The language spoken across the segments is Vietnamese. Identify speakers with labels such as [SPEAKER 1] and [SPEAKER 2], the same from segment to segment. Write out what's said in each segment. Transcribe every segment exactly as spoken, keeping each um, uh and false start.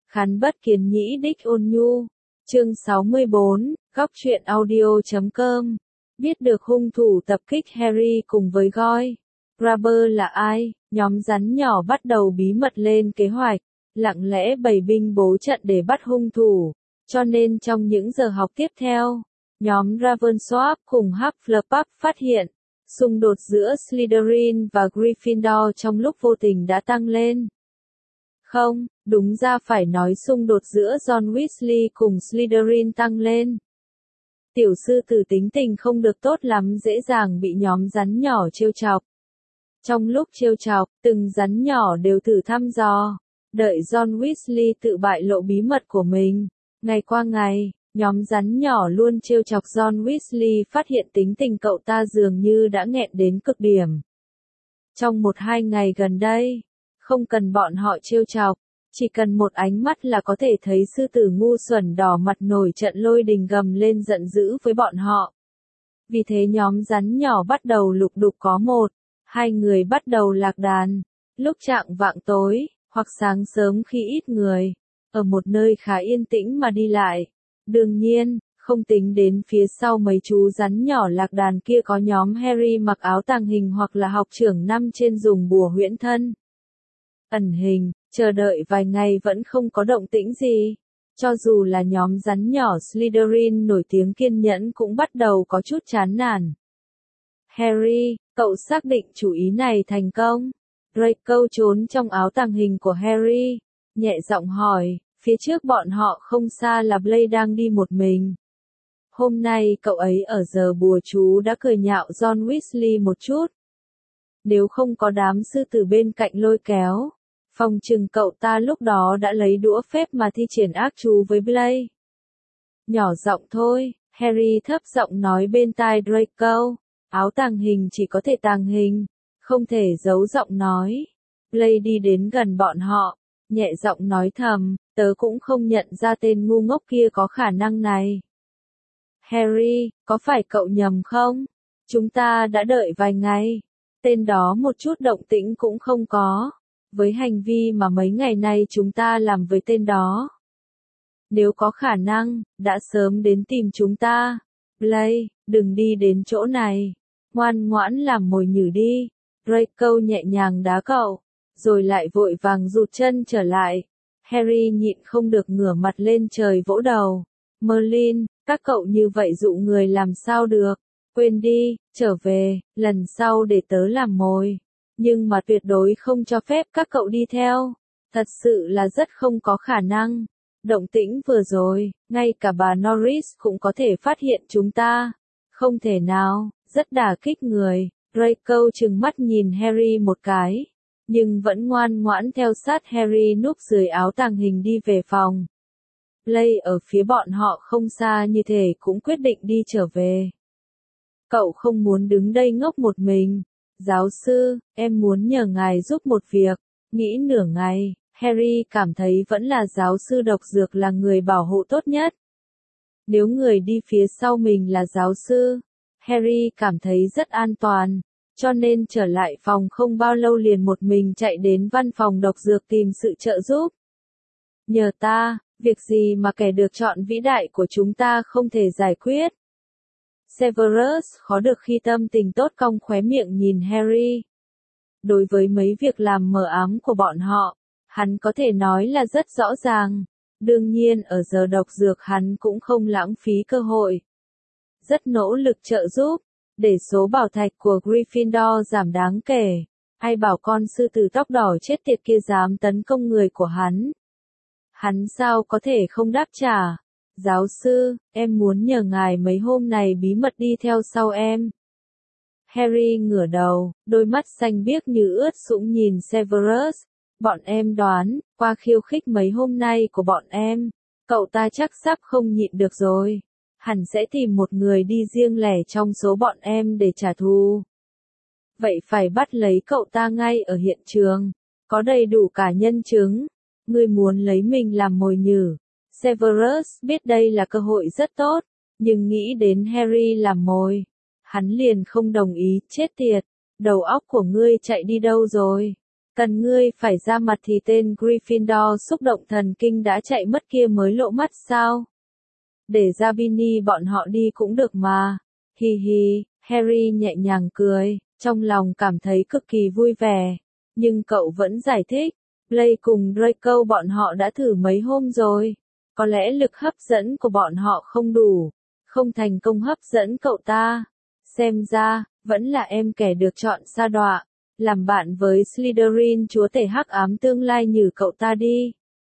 [SPEAKER 1] Khán bất kiến nhĩ đích ôn nhu. Chương sáu mươi bốn, góc truyện audio chấm com. Biết được hung thủ tập kích Harry cùng với Goyle Grabber là ai, nhóm rắn nhỏ bắt đầu bí mật lên kế hoạch, lặng lẽ bày binh bố trận để bắt hung thủ. Cho nên trong những giờ học tiếp theo, nhóm Ravenclaw cùng Hufflepuff phát hiện, xung đột giữa Slytherin và Gryffindor trong lúc vô tình đã tăng lên. Không, đúng ra phải nói xung đột giữa John Weasley cùng Slytherin tăng lên. Tiểu sư tử tính tình không được tốt lắm, dễ dàng bị nhóm rắn nhỏ trêu chọc. Trong lúc trêu chọc, từng rắn nhỏ đều thử thăm dò, đợi John Weasley tự bại lộ bí mật của mình. Ngày qua ngày, nhóm rắn nhỏ luôn trêu chọc John Weasley, phát hiện tính tình cậu ta dường như đã nghẹn đến cực điểm. Trong một hai ngày gần đây, không cần bọn họ trêu chọc, chỉ cần một ánh mắt là có thể thấy sư tử ngu xuẩn đỏ mặt nổi trận lôi đình gầm lên giận dữ với bọn họ. Vì thế nhóm rắn nhỏ bắt đầu lục đục, có một, hai người bắt đầu lạc đàn, lúc chạng vạng tối, hoặc sáng sớm khi ít người, ở một nơi khá yên tĩnh mà đi lại. Đương nhiên, không tính đến phía sau mấy chú rắn nhỏ lạc đàn kia có nhóm Harry mặc áo tàng hình hoặc là học trưởng năm trên dùng bùa huyễn thân. Ẩn hình, chờ đợi vài ngày vẫn không có động tĩnh gì. Cho dù là nhóm rắn nhỏ Slytherin nổi tiếng kiên nhẫn cũng bắt đầu có chút chán nản. Harry, cậu xác định chủ ý này thành công? Draco trốn trong áo tàng hình của Harry, nhẹ giọng hỏi, phía trước bọn họ không xa là Blaise đang đi một mình. Hôm nay cậu ấy ở giờ bùa chú đã cười nhạo John Weasley một chút. Nếu không có đám sư tử bên cạnh lôi kéo, phòng chừng cậu ta lúc đó đã lấy đũa phép mà thi triển ác chú với Blaise. Nhỏ giọng thôi, Harry thấp giọng nói bên tai Draco, áo tàng hình chỉ có thể tàng hình, không thể giấu giọng nói. Blaise đi đến gần bọn họ, nhẹ giọng nói thầm, tớ cũng không nhận ra tên ngu ngốc kia có khả năng này. Harry, có phải cậu nhầm không? Chúng ta đã đợi vài ngày, tên đó một chút động tĩnh cũng không có. Với hành vi mà mấy ngày nay chúng ta làm với tên đó, nếu có khả năng, đã sớm đến tìm chúng ta. Blaise, đừng đi đến chỗ này, ngoan ngoãn làm mồi nhử đi. Draco nhẹ nhàng đá cậu, rồi lại vội vàng rụt chân trở lại. Harry nhịn không được ngửa mặt lên trời vỗ đầu. Merlin, các cậu như vậy dụ người làm sao được? Quên đi, trở về, lần sau để tớ làm mồi. Nhưng mà tuyệt đối không cho phép các cậu đi theo. Thật sự là rất không có khả năng. Động tĩnh vừa rồi, ngay cả bà Norris cũng có thể phát hiện chúng ta. Không thể nào, rất đả kích người. Draco trừng mắt nhìn Harry một cái, nhưng vẫn ngoan ngoãn theo sát Harry núp dưới áo tàng hình đi về phòng. Blaise ở phía bọn họ không xa như thể cũng quyết định đi trở về. Cậu không muốn đứng đây ngốc một mình. Giáo sư, em muốn nhờ ngài giúp một việc. Nghĩ nửa ngày, Harry cảm thấy vẫn là giáo sư độc dược là người bảo hộ tốt nhất. Nếu người đi phía sau mình là giáo sư, Harry cảm thấy rất an toàn, cho nên trở lại phòng không bao lâu liền một mình chạy đến văn phòng độc dược tìm sự trợ giúp. Nhờ ta, việc gì mà kẻ được chọn vĩ đại của chúng ta không thể giải quyết? Severus khó được khi tâm tình tốt cong khóe miệng nhìn Harry. Đối với mấy việc làm mờ ám của bọn họ, hắn có thể nói là rất rõ ràng. Đương nhiên ở giờ độc dược hắn cũng không lãng phí cơ hội. Rất nỗ lực trợ giúp, để số bảo thạch của Gryffindor giảm đáng kể. Ai bảo con sư tử tóc đỏ chết tiệt kia dám tấn công người của hắn. Hắn sao có thể không đáp trả. Giáo sư, em muốn nhờ ngài mấy hôm này bí mật đi theo sau em. Harry ngửa đầu, đôi mắt xanh biếc như ướt sũng nhìn Severus. Bọn em đoán, qua khiêu khích mấy hôm nay của bọn em, cậu ta chắc sắp không nhịn được rồi. Hẳn sẽ tìm một người đi riêng lẻ trong số bọn em để trả thù. Vậy phải bắt lấy cậu ta ngay ở hiện trường. Có đầy đủ cả nhân chứng. Ngươi muốn lấy mình làm mồi nhử. Severus biết đây là cơ hội rất tốt, nhưng nghĩ đến Harry làm mồi, hắn liền không đồng ý. Chết tiệt, đầu óc của ngươi chạy đi đâu rồi? Cần ngươi phải ra mặt thì tên Gryffindor xúc động thần kinh đã chạy mất kia mới lộ mắt sao? Để ra Ginny bọn họ đi cũng được mà. Hi hi, Harry nhẹ nhàng cười, trong lòng cảm thấy cực kỳ vui vẻ. Nhưng cậu vẫn giải thích, Blake cùng Draco bọn họ đã thử mấy hôm rồi. Có lẽ lực hấp dẫn của bọn họ không đủ, không thành công hấp dẫn cậu ta. Xem ra, vẫn là em kẻ được chọn sa đọa, làm bạn với Slytherin chúa tể hắc ám tương lai như cậu ta đi.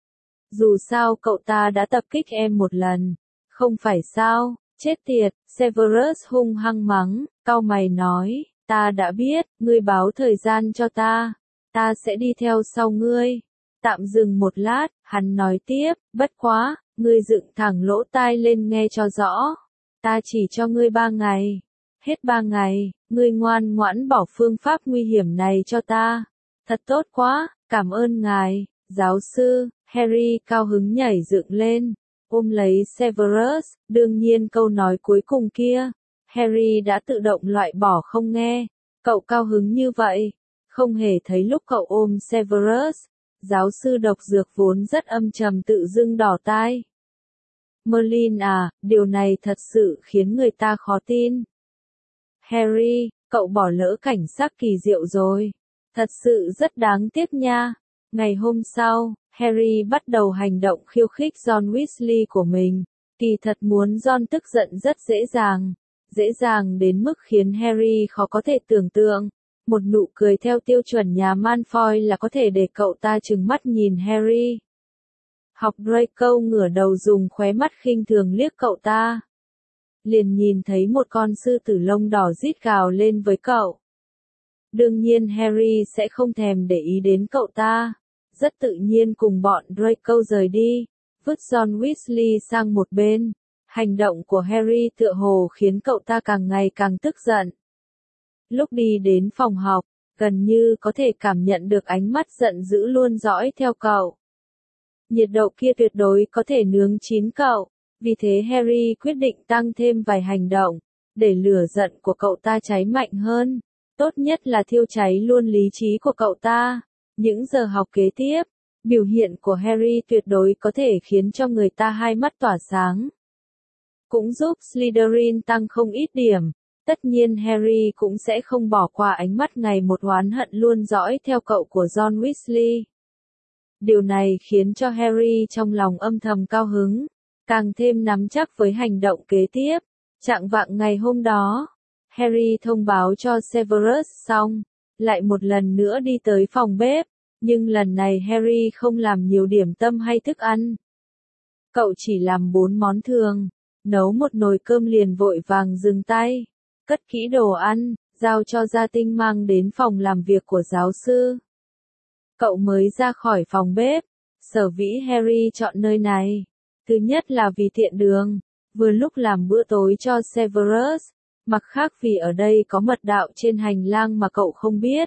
[SPEAKER 1] Dù sao cậu ta đã tập kích em một lần, không phải sao, chết tiệt, Severus hung hăng mắng, cau mày nói, ta đã biết, ngươi báo thời gian cho ta, ta sẽ đi theo sau ngươi. Tạm dừng một lát, hắn nói tiếp, bất quá, ngươi dựng thẳng lỗ tai lên nghe cho rõ, ta chỉ cho ngươi ba ngày. Hết ba ngày, ngươi ngoan ngoãn bỏ phương pháp nguy hiểm này cho ta. Thật tốt quá, cảm ơn ngài, giáo sư. Harry cao hứng nhảy dựng lên, ôm lấy Severus, đương nhiên câu nói cuối cùng kia, Harry đã tự động loại bỏ không nghe. Cậu cao hứng như vậy, không hề thấy lúc cậu ôm Severus, giáo sư độc dược vốn rất âm trầm tự dưng đỏ tai. Merlin à, điều này thật sự khiến người ta khó tin. Harry, cậu bỏ lỡ cảnh sắc kỳ diệu rồi. Thật sự rất đáng tiếc nha. Ngày hôm sau, Harry bắt đầu hành động khiêu khích John Weasley của mình. Kỳ thật muốn John tức giận rất dễ dàng. Dễ dàng đến mức khiến Harry khó có thể tưởng tượng. Một nụ cười theo tiêu chuẩn nhà Malfoy là có thể để cậu ta trừng mắt nhìn Harry. Học Draco ngửa đầu dùng khóe mắt khinh thường liếc cậu ta. Liền nhìn thấy một con sư tử lông đỏ rít gào lên với cậu. Đương nhiên Harry sẽ không thèm để ý đến cậu ta. Rất tự nhiên cùng bọn Draco rời đi, vứt John Weasley sang một bên. Hành động của Harry tựa hồ khiến cậu ta càng ngày càng tức giận. Lúc đi đến phòng học, gần như có thể cảm nhận được ánh mắt giận dữ luôn dõi theo cậu. Nhiệt độ kia tuyệt đối có thể nướng chín cậu. Vì thế Harry quyết định tăng thêm vài hành động, để lửa giận của cậu ta cháy mạnh hơn. Tốt nhất là thiêu cháy luôn lý trí của cậu ta. Những giờ học kế tiếp, biểu hiện của Harry tuyệt đối có thể khiến cho người ta hai mắt tỏa sáng. Cũng giúp Slytherin tăng không ít điểm. Tất nhiên Harry cũng sẽ không bỏ qua ánh mắt ngày một oán hận luôn dõi theo cậu của John Weasley. Điều này khiến cho Harry trong lòng âm thầm cao hứng, càng thêm nắm chắc với hành động kế tiếp. Chạng vạng ngày hôm đó, Harry thông báo cho Severus xong, lại một lần nữa đi tới phòng bếp, nhưng lần này Harry không làm nhiều điểm tâm hay thức ăn. Cậu chỉ làm bốn món thường, nấu một nồi cơm liền vội vàng dừng tay, cất kỹ đồ ăn, giao cho gia tinh mang đến phòng làm việc của giáo sư. Cậu mới ra khỏi phòng bếp, sở dĩ Harry chọn nơi này. Thứ nhất là vì tiện đường, vừa lúc làm bữa tối cho Severus, mặt khác vì ở đây có mật đạo trên hành lang mà cậu không biết.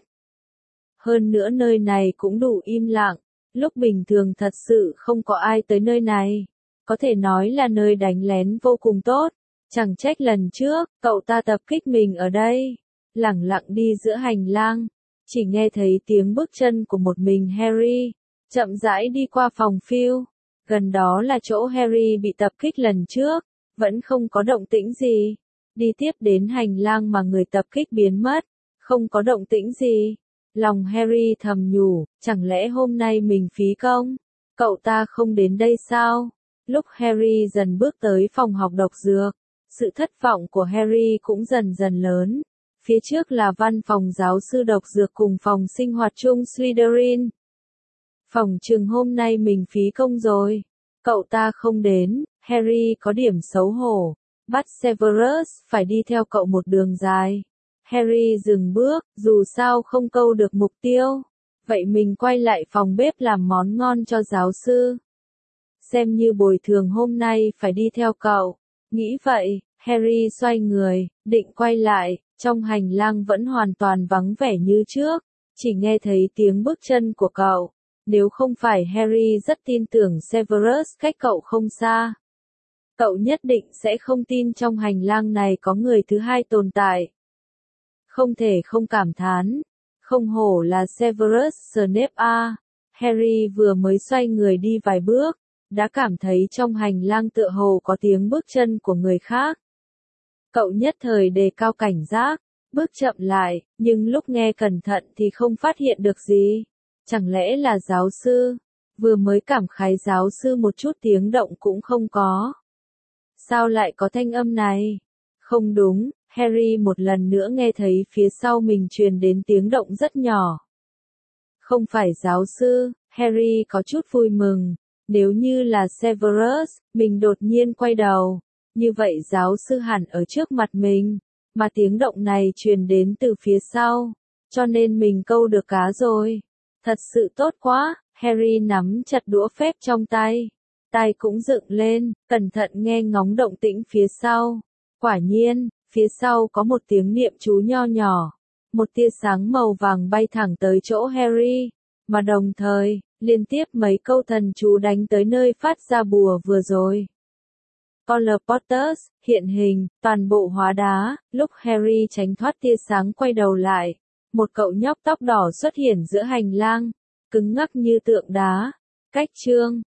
[SPEAKER 1] Hơn nữa nơi này cũng đủ im lặng, lúc bình thường thật sự không có ai tới nơi này. Có thể nói là nơi đánh lén vô cùng tốt, chẳng trách lần trước, cậu ta tập kích mình ở đây. Lẳng lặng đi giữa hành lang, chỉ nghe thấy tiếng bước chân của một mình Harry, chậm rãi đi qua phòng Phil. Gần đó là chỗ Harry bị tập kích lần trước, vẫn không có động tĩnh gì. Đi tiếp đến hành lang mà người tập kích biến mất, không có động tĩnh gì. Lòng Harry thầm nhủ, chẳng lẽ hôm nay mình phí công? Cậu ta không đến đây sao? Lúc Harry dần bước tới phòng học độc dược, sự thất vọng của Harry cũng dần dần lớn. Phía trước là văn phòng giáo sư độc dược cùng phòng sinh hoạt chung Slytherin. Phòng trường hôm nay mình phí công rồi. Cậu ta không đến, Harry có điểm xấu hổ. Bắt Severus phải đi theo cậu một đường dài. Harry dừng bước, dù sao không câu được mục tiêu. Vậy mình quay lại phòng bếp làm món ngon cho giáo sư. Xem như bồi thường hôm nay phải đi theo cậu. Nghĩ vậy, Harry xoay người, định quay lại, trong hành lang vẫn hoàn toàn vắng vẻ như trước. Chỉ nghe thấy tiếng bước chân của cậu. Nếu không phải Harry rất tin tưởng Severus cách cậu không xa, cậu nhất định sẽ không tin trong hành lang này có người thứ hai tồn tại. Không thể không cảm thán, Không hổ là Severus Snape a. Harry vừa mới xoay người đi vài bước, đã cảm thấy trong hành lang tựa hồ có tiếng bước chân của người khác. Cậu nhất thời đề cao cảnh giác, bước chậm lại, nhưng lúc nghe cẩn thận thì không phát hiện được gì. Chẳng lẽ là giáo sư? Vừa mới cảm khái giáo sư một chút tiếng động cũng không có. Sao lại có thanh âm này? Không đúng, Harry một lần nữa nghe thấy phía sau mình truyền đến tiếng động rất nhỏ. Không phải giáo sư, Harry có chút vui mừng. Nếu như là Severus, mình đột nhiên quay đầu. Như vậy giáo sư hẳn ở trước mặt mình, mà tiếng động này truyền đến từ phía sau, cho nên mình câu được cá rồi. Thật sự tốt quá, Harry nắm chặt đũa phép trong tay, tai cũng dựng lên, cẩn thận nghe ngóng động tĩnh phía sau. Quả nhiên, phía sau có một tiếng niệm chú nho nhỏ, một tia sáng màu vàng bay thẳng tới chỗ Harry, mà đồng thời, liên tiếp mấy câu thần chú đánh tới nơi phát ra bùa vừa rồi. Polar Potters, hiện hình, toàn bộ hóa đá, lúc Harry tránh thoát tia sáng quay đầu lại, một cậu nhóc tóc đỏ xuất hiện giữa hành lang, cứng ngắc như tượng đá. Cách chương